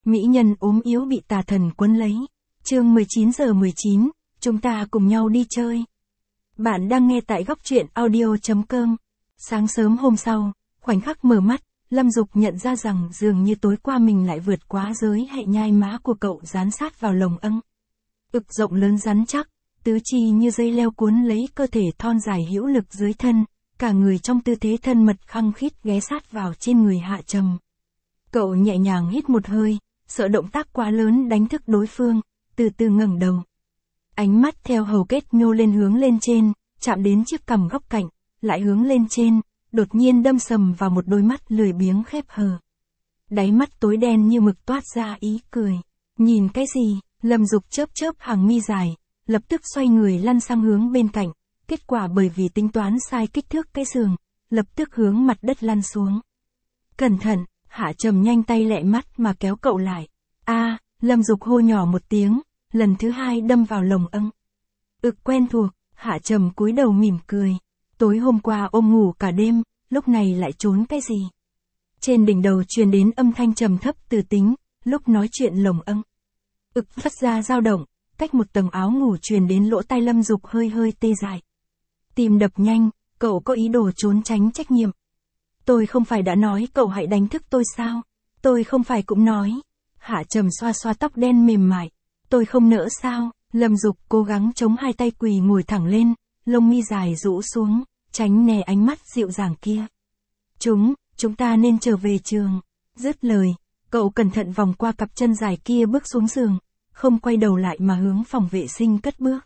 Mỹ nhân ốm yếu bị tà thần quấn lấy. Chương 19:19, chúng ta cùng nhau đi chơi. Bạn đang nghe tại góc truyện audio.com. Sáng sớm hôm sau, khoảnh khắc mở mắt, Lâm Dục nhận ra rằng dường như tối qua mình lại vượt quá giới hạn nhai má của cậu dán sát vào lồng âng. Ực rộng lớn rắn chắc, tứ chi như dây leo cuốn lấy cơ thể thon dài hữu lực dưới thân, cả người trong tư thế thân mật khăng khít ghé sát vào trên người Hạ Trầm. Cậu nhẹ nhàng hít một hơi, sợ động tác quá lớn đánh thức đối phương, từ từ ngẩng đầu. Ánh mắt theo hầu kết nhô lên hướng lên trên, chạm đến chiếc cằm góc cạnh, lại hướng lên trên, đột nhiên đâm sầm vào một đôi mắt lười biếng khép hờ. Đáy mắt tối đen như mực toát ra ý cười. Nhìn cái gì? Lâm Dục chớp chớp hàng mi dài, lập tức xoay người lăn sang hướng bên cạnh, kết quả bởi vì tính toán sai kích thước cái giường, lập tức hướng mặt đất lăn xuống. Cẩn thận! Hạ Trầm nhanh tay lẹ mắt mà kéo cậu lại. Lâm Dục hô nhỏ một tiếng, lần thứ hai đâm vào lồng âng. Ực quen thuộc, Hạ Trầm cúi đầu mỉm cười. Tối hôm qua ôm ngủ cả đêm, lúc này lại trốn cái gì? Trên đỉnh đầu truyền đến âm thanh trầm thấp từ tính, lúc nói chuyện lồng âng. Ực phát ra dao động, cách một tầng áo ngủ truyền đến lỗ tai Lâm Dục hơi hơi tê dại. Tim đập nhanh, cậu có ý đồ trốn tránh trách nhiệm. Tôi không phải đã nói cậu hãy đánh thức tôi sao? Tôi không phải cũng nói. Hạ Trầm xoa xoa tóc đen mềm mại. Tôi không nỡ sao? Lâm Dục cố gắng chống hai tay quỳ ngồi thẳng lên, lông mi dài rũ xuống, tránh né ánh mắt dịu dàng kia. Chúng ta nên trở về trường. Dứt lời, cậu cẩn thận vòng qua cặp chân dài kia bước xuống giường, không quay đầu lại mà hướng phòng vệ sinh cất bước.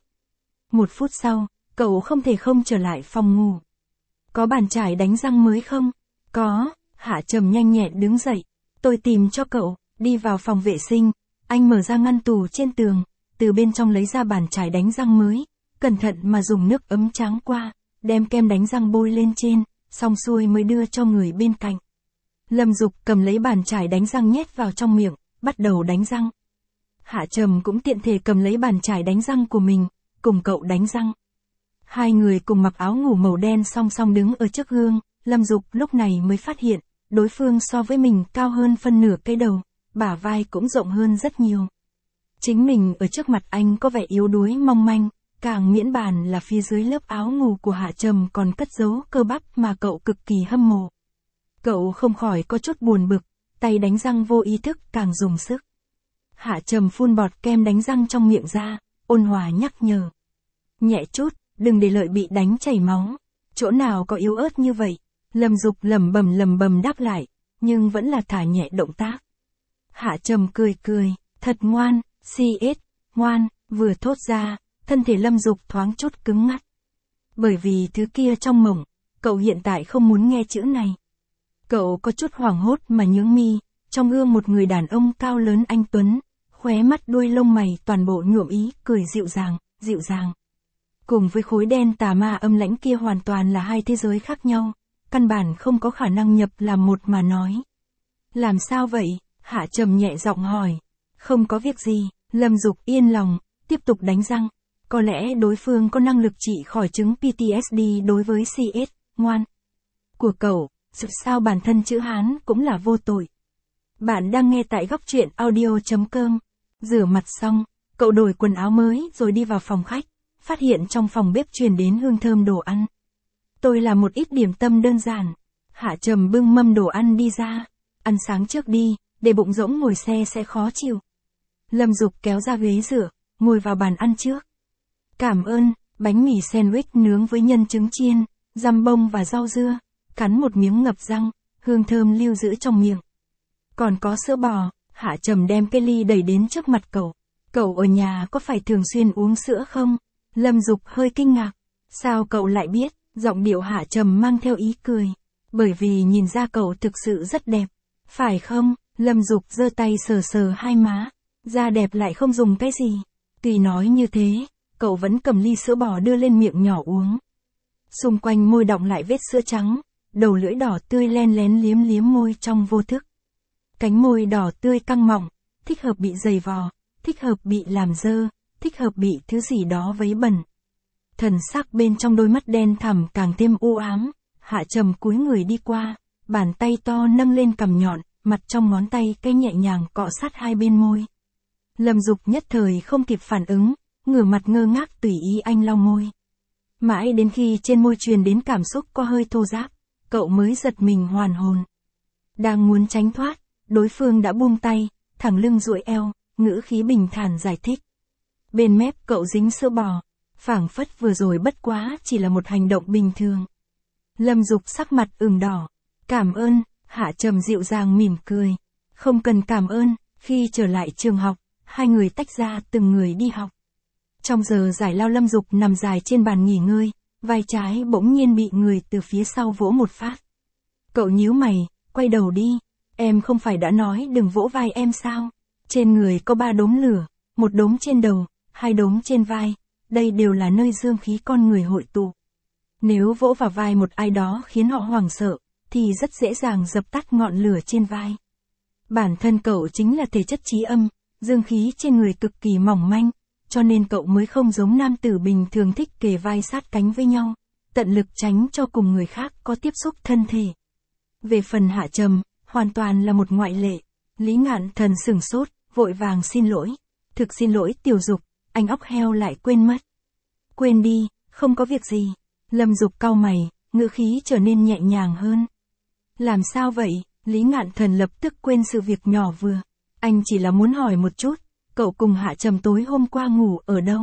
1 phút sau, cậu không thể không trở lại phòng ngủ. Có bàn chải đánh răng mới không? Có. Hạ Trầm nhanh nhẹn đứng dậy. Tôi tìm cho cậu. Đi vào phòng vệ sinh, anh mở ra ngăn tủ trên tường, từ bên trong lấy ra bàn chải đánh răng mới, cẩn thận mà dùng nước ấm tráng qua, đem kem đánh răng bôi lên trên, xong xuôi mới đưa cho người bên cạnh. Lâm Dục cầm lấy bàn chải đánh răng nhét vào trong miệng, bắt đầu đánh răng. Hạ Trầm cũng tiện thể cầm lấy bàn chải đánh răng của mình, cùng cậu đánh răng. Hai người cùng mặc áo ngủ màu đen song song đứng ở trước gương, Lâm Dục lúc này mới phát hiện, đối phương so với mình cao hơn phân nửa cái đầu, bả vai cũng rộng hơn rất nhiều. Chính mình ở trước mặt anh có vẻ yếu đuối mong manh, càng miễn bàn là phía dưới lớp áo ngủ của Hạ Trầm còn cất giấu cơ bắp mà cậu cực kỳ hâm mộ. Cậu không khỏi có chút buồn bực, tay đánh răng vô ý thức càng dùng sức. Hạ Trầm phun bọt kem đánh răng trong miệng ra, ôn hòa nhắc nhở. Nhẹ chút, đừng để lợi bị đánh chảy máu. Chỗ nào có yếu ớt như vậy? Lâm Dục lẩm bẩm đáp lại, nhưng vẫn là thả nhẹ động tác. Hạ Trầm cười cười, thật ngoan, CS, ngoan, vừa thốt ra, thân thể Lâm Dục thoáng chút cứng ngắc. Bởi vì thứ kia trong mộng, cậu hiện tại không muốn nghe chữ này. Cậu có chút hoảng hốt mà nhướng mi, trong gương một người đàn ông cao lớn anh tuấn, khóe mắt đuôi lông mày toàn bộ nhuộm ý, cười dịu dàng. Cùng với khối đen tà ma âm lãnh kia hoàn toàn là hai thế giới khác nhau, căn bản không có khả năng nhập làm một mà nói. Làm sao vậy? Hạ Trầm nhẹ giọng hỏi. Không có việc gì, Lâm Dục yên lòng, tiếp tục đánh răng. Có lẽ đối phương có năng lực trị khỏi chứng PTSD đối với CS, ngoan. Của cậu, dù sao bản thân chữ Hán cũng là vô tội. Bạn đang nghe tại góc truyện audio.com. Rửa mặt xong, cậu đổi quần áo mới rồi đi vào phòng khách, phát hiện trong phòng bếp truyền đến hương thơm đồ ăn. Tôi làm một ít điểm tâm đơn giản. Hạ Trầm bưng mâm đồ ăn đi ra. Ăn sáng trước đi, để bụng rỗng ngồi xe sẽ khó chịu. Lâm Dục kéo ra ghế rửa, ngồi vào bàn ăn trước. Cảm ơn. Bánh mì sandwich nướng với nhân trứng chiên, dăm bông và rau dưa, cắn một miếng ngập răng, hương thơm lưu giữ trong miệng. Còn có sữa bò. Hạ Trầm đem cái ly đẩy đến trước mặt cậu. Cậu ở nhà có phải thường xuyên uống sữa không? Lâm Dục hơi kinh ngạc. Sao cậu lại biết? Giọng điệu Hạ Trầm mang theo ý cười. Bởi vì nhìn ra cậu thực sự rất đẹp. Phải không? Lâm Dục giơ tay sờ hai má. Da đẹp lại không dùng cái gì. Tuy nói như thế, cậu vẫn cầm ly sữa bò đưa lên miệng nhỏ uống. Xung quanh môi đọng lại vết sữa trắng, đầu lưỡi đỏ tươi len lén liếm môi trong vô thức. Cánh môi đỏ tươi căng mọng, thích hợp bị giày vò, thích hợp bị làm dơ, thích hợp bị thứ gì đó vấy bẩn. Thần sắc bên trong đôi mắt đen thẳm càng thêm u ám. Hạ Trầm cúi người đi qua, bàn tay to nâng lên cằm nhọn, mặt trong ngón tay cái nhẹ nhàng cọ sát hai bên môi. Lâm Dục nhất thời không kịp phản ứng, ngửa mặt ngơ ngác tùy ý anh lau môi. Mãi đến khi trên môi truyền đến cảm xúc có hơi thô ráp, cậu mới giật mình hoàn hồn. Đang muốn tránh thoát, đối phương đã buông tay, thẳng lưng duỗi eo, ngữ khí bình thản giải thích. Bên mép cậu dính sữa bò, phảng phất vừa rồi bất quá chỉ là một hành động bình thường. Lâm Dục sắc mặt ửng đỏ. Cảm ơn, Hạ Trầm dịu dàng mỉm cười. Không cần cảm ơn, khi trở lại trường học, hai người tách ra từng người đi học. Trong giờ giải lao Lâm Dục nằm dài trên bàn nghỉ ngơi, vai trái bỗng nhiên bị người từ phía sau vỗ một phát. Cậu nhíu mày, quay đầu đi, em không phải đã nói đừng vỗ vai em sao? Trên người có 3 đốm lửa, một đốm trên đầu, 2 đốm trên vai, đây đều là nơi dương khí con người hội tụ. Nếu vỗ vào vai một ai đó khiến họ hoảng sợ, thì rất dễ dàng dập tắt ngọn lửa trên vai. Bản thân cậu chính là thể chất trí âm, dương khí trên người cực kỳ mỏng manh, cho nên cậu mới không giống nam tử bình thường thích kề vai sát cánh với nhau, tận lực tránh cho cùng người khác có tiếp xúc thân thể. Về phần Hạ Trầm, hoàn toàn là một ngoại lệ. Lý Ngạn Thần sửng sốt, vội vàng xin lỗi. Thực xin lỗi Tiểu Dục, anh óc heo lại quên mất. Quên đi, không có việc gì. Lâm Dục cau mày, ngữ khí trở nên nhẹ nhàng hơn. Làm sao vậy? Lý Ngạn Thần lập tức quên sự việc nhỏ vừa. Anh chỉ là muốn hỏi một chút, cậu cùng Hạ Trầm tối hôm qua ngủ ở đâu?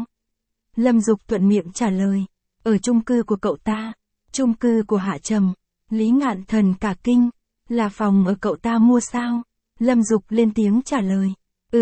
Lâm Dục thuận miệng trả lời, ở chung cư của cậu ta. Chung cư của Hạ Trầm. Lý Ngạn Thần cả kinh, là phòng ở cậu ta mua sao? Lâm Dục lên tiếng trả lời,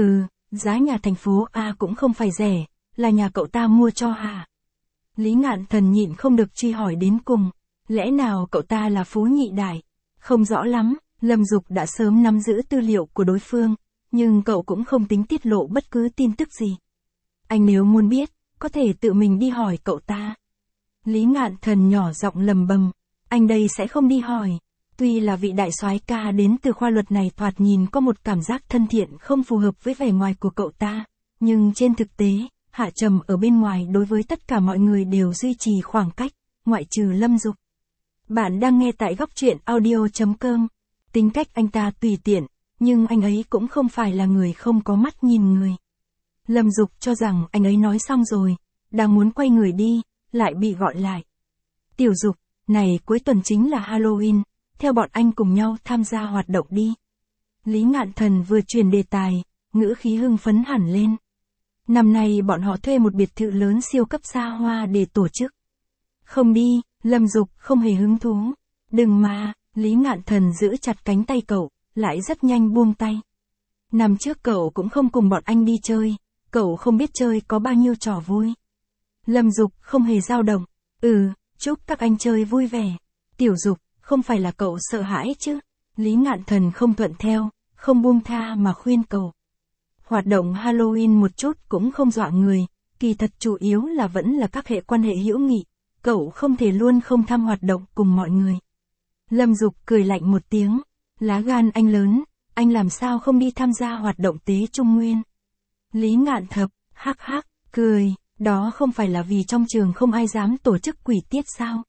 giá nhà thành phố A cũng không phải rẻ, là nhà cậu ta mua cho Hạ. Lý Ngạn Thần nhịn không được truy hỏi đến cùng, lẽ nào cậu ta là phú nhị đại? Không rõ lắm, Lâm Dục đã sớm nắm giữ tư liệu của đối phương, nhưng cậu cũng không tính tiết lộ bất cứ tin tức gì. Anh nếu muốn biết, có thể tự mình đi hỏi cậu ta. Lý Ngạn Thần nhỏ giọng lầm bầm, anh đây sẽ không đi hỏi. Tuy là vị đại soái ca đến từ khoa luật này thoạt nhìn có một cảm giác thân thiện không phù hợp với vẻ ngoài của cậu ta, nhưng trên thực tế, Hạ Trầm ở bên ngoài đối với tất cả mọi người đều duy trì khoảng cách, ngoại trừ Lâm Dục. Bạn đang nghe tại góc truyện audio.com. Tính cách anh ta tùy tiện, nhưng anh ấy cũng không phải là người không có mắt nhìn người. Lâm Dục cho rằng anh ấy nói xong rồi, đang muốn quay người đi, lại bị gọi lại. Tiểu Dục, này cuối tuần chính là Halloween, theo bọn anh cùng nhau tham gia hoạt động đi. Lý Ngạn Thần vừa truyền đề tài, ngữ khí hưng phấn hẳn lên. Năm nay bọn họ thuê một biệt thự lớn siêu cấp xa hoa để tổ chức. Không đi, Lâm Dục không hề hứng thú. Đừng mà, Lý Ngạn Thần giữ chặt cánh tay cậu, lại rất nhanh buông tay. Năm trước cậu cũng không cùng bọn anh đi chơi, cậu không biết chơi có bao nhiêu trò vui. Lâm Dục không hề dao động. Chúc các anh chơi vui vẻ. Tiểu Dục, không phải là cậu sợ hãi chứ? Lý Ngạn Thần không thuận theo, không buông tha mà khuyên cậu. Hoạt động Halloween một chút cũng không dọa người, kỳ thật chủ yếu là vẫn là các hệ quan hệ hữu nghị, cậu không thể luôn không tham hoạt động cùng mọi người. Lâm Dục cười lạnh một tiếng, lá gan anh lớn, anh làm sao không đi tham gia hoạt động tế Trung Nguyên. Lý Ngạn Thập, hắc hắc, cười, đó không phải là vì trong trường không ai dám tổ chức quỷ tiết sao?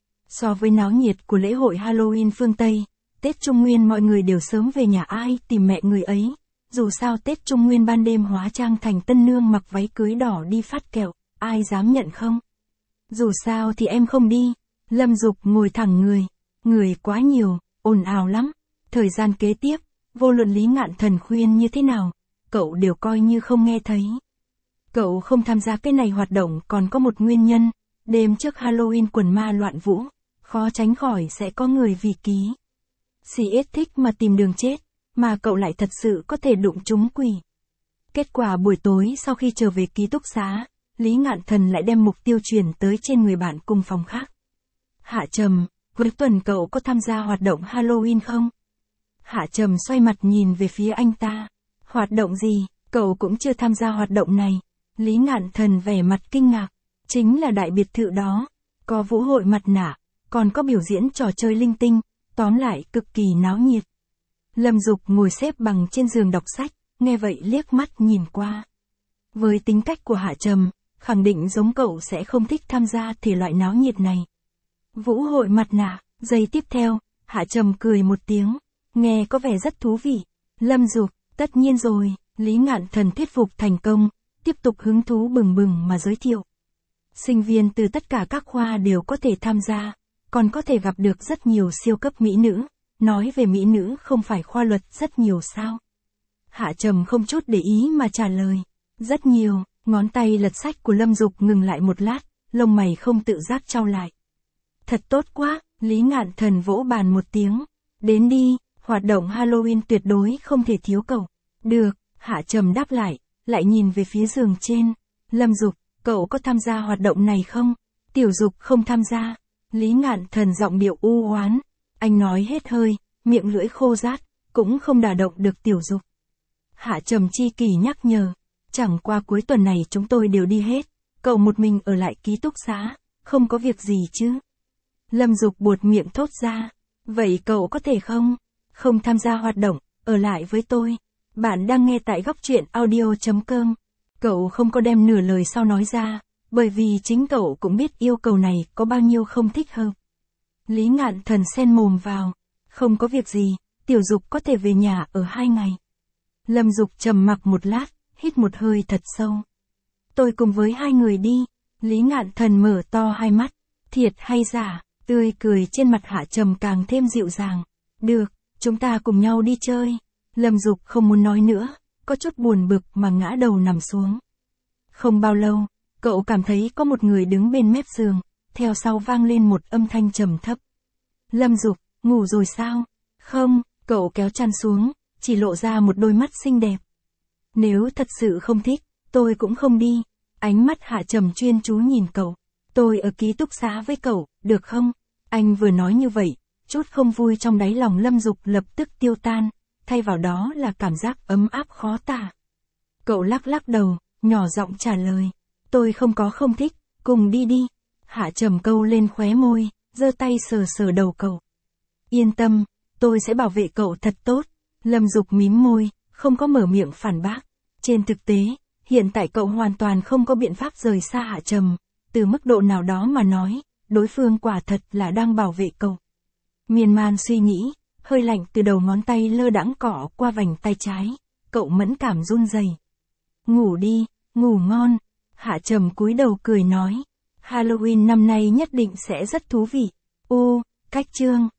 So với náo nhiệt của lễ hội Halloween phương Tây, Tết Trung Nguyên mọi người đều sớm về nhà ai tìm mẹ người ấy. Dù sao Tết Trung Nguyên ban đêm hóa trang thành tân nương mặc váy cưới đỏ đi phát kẹo, ai dám nhận không? Dù sao thì em không đi. Lâm Dục ngồi thẳng người quá nhiều, ồn ào lắm. Thời gian kế tiếp, vô luận Lý Ngạn Thần khuyên như thế nào, cậu đều coi như không nghe thấy. Cậu không tham gia cái này hoạt động còn có một nguyên nhân, đêm trước Halloween quần ma loạn vũ, khó tránh khỏi sẽ có người vì ký CS thích mà tìm đường chết, mà cậu lại thật sự có thể đụng trúng quỷ. Kết quả buổi tối sau khi trở về ký túc xá, Lý Ngạn Thần lại đem mục tiêu chuyển tới trên người bạn cùng phòng khác. Hạ Trầm, cuối tuần cậu có tham gia hoạt động Halloween không? Hạ Trầm xoay mặt nhìn về phía anh ta. Hoạt động gì, cậu cũng chưa tham gia hoạt động này. Lý Ngạn Thần vẻ mặt kinh ngạc. Chính là đại biệt thự đó. Có vũ hội mặt nạ, còn có biểu diễn trò chơi linh tinh, tóm lại cực kỳ náo nhiệt. Lâm Dục ngồi xếp bằng trên giường đọc sách, nghe vậy liếc mắt nhìn qua. Với tính cách của Hạ Trầm, khẳng định giống cậu sẽ không thích tham gia thể loại náo nhiệt này. Vũ hội mặt nạ, giây tiếp theo, Hạ Trầm cười một tiếng. Nghe có vẻ rất thú vị. Lâm Dục, tất nhiên rồi, Lý Ngạn Thần thuyết phục thành công, tiếp tục hứng thú bừng bừng mà giới thiệu. Sinh viên từ tất cả các khoa đều có thể tham gia, còn có thể gặp được rất nhiều siêu cấp mỹ nữ. Nói về mỹ nữ không phải khoa luật rất nhiều sao? Hạ Trầm không chút để ý mà trả lời. Rất nhiều, ngón tay lật sách của Lâm Dục ngừng lại một lát, lông mày không tự giác chau lại. Thật tốt quá, Lý Ngạn Thần vỗ bàn một tiếng. Đến đi, hoạt động Halloween tuyệt đối không thể thiếu cậu. Được, Hạ Trầm đáp lại nhìn về phía giường trên. Lâm Dục, cậu có tham gia hoạt động này không? Tiểu Dục không tham gia. Lý Ngạn Thần giọng điệu u oán. Anh nói hết hơi, miệng lưỡi khô rát, cũng không đả động được Tiểu Dục. Hạ Trầm chi kỳ nhắc nhở. Chẳng qua cuối tuần này chúng tôi đều đi hết. Cậu một mình ở lại ký túc xá, không có việc gì chứ? Lâm Dục buột miệng thốt ra. Vậy cậu có thể không tham gia hoạt động, ở lại với tôi. Bạn đang nghe tại góc truyện audio.com. Cậu không có đem nửa lời sau nói ra, bởi vì chính cậu cũng biết yêu cầu này có bao nhiêu không thích hợp. Lý Ngạn Thần xen mồm vào. Không có việc gì, Tiểu Dục có thể về nhà ở 2 ngày. Lâm Dục trầm mặc một lát, hít một hơi thật sâu. Tôi cùng với 2 người đi. Lý Ngạn Thần mở to hai mắt. Thiệt hay giả? Tươi cười trên mặt Hạ Trầm càng thêm dịu dàng. Được, chúng ta cùng nhau đi chơi. Lâm Dục không muốn nói nữa, có chút buồn bực mà ngã đầu nằm xuống. Không bao lâu, cậu cảm thấy có một người đứng bên mép giường, theo sau vang lên một âm thanh trầm thấp. Lâm Dục, ngủ rồi sao? Không, cậu kéo chăn xuống, chỉ lộ ra một đôi mắt xinh đẹp. Nếu thật sự không thích, tôi cũng không đi. Ánh mắt Hạ Trầm chuyên chú nhìn cậu. Tôi ở ký túc xá với cậu, được không? Anh vừa nói như vậy, chút không vui trong đáy lòng Lâm Dục lập tức tiêu tan, thay vào đó là cảm giác ấm áp khó tả. Cậu lắc lắc đầu, nhỏ giọng trả lời. Tôi không thích, cùng đi đi. Hạ Trầm câu lên khóe môi, giơ tay sờ sờ đầu cậu. Yên tâm, tôi sẽ bảo vệ cậu thật tốt. Lâm Dục mím môi, không có mở miệng phản bác. Trên thực tế, hiện tại cậu hoàn toàn không có biện pháp rời xa Hạ Trầm. Từ mức độ nào đó mà nói, đối phương quả thật là đang bảo vệ cậu. Miên man suy nghĩ, hơi lạnh từ đầu ngón tay lơ đãng cỏ qua vành tay trái, cậu mẫn cảm run rẩy. Ngủ đi, ngủ ngon. Hạ Trầm cúi đầu cười nói. Halloween năm nay nhất định sẽ rất thú vị. Cách chương.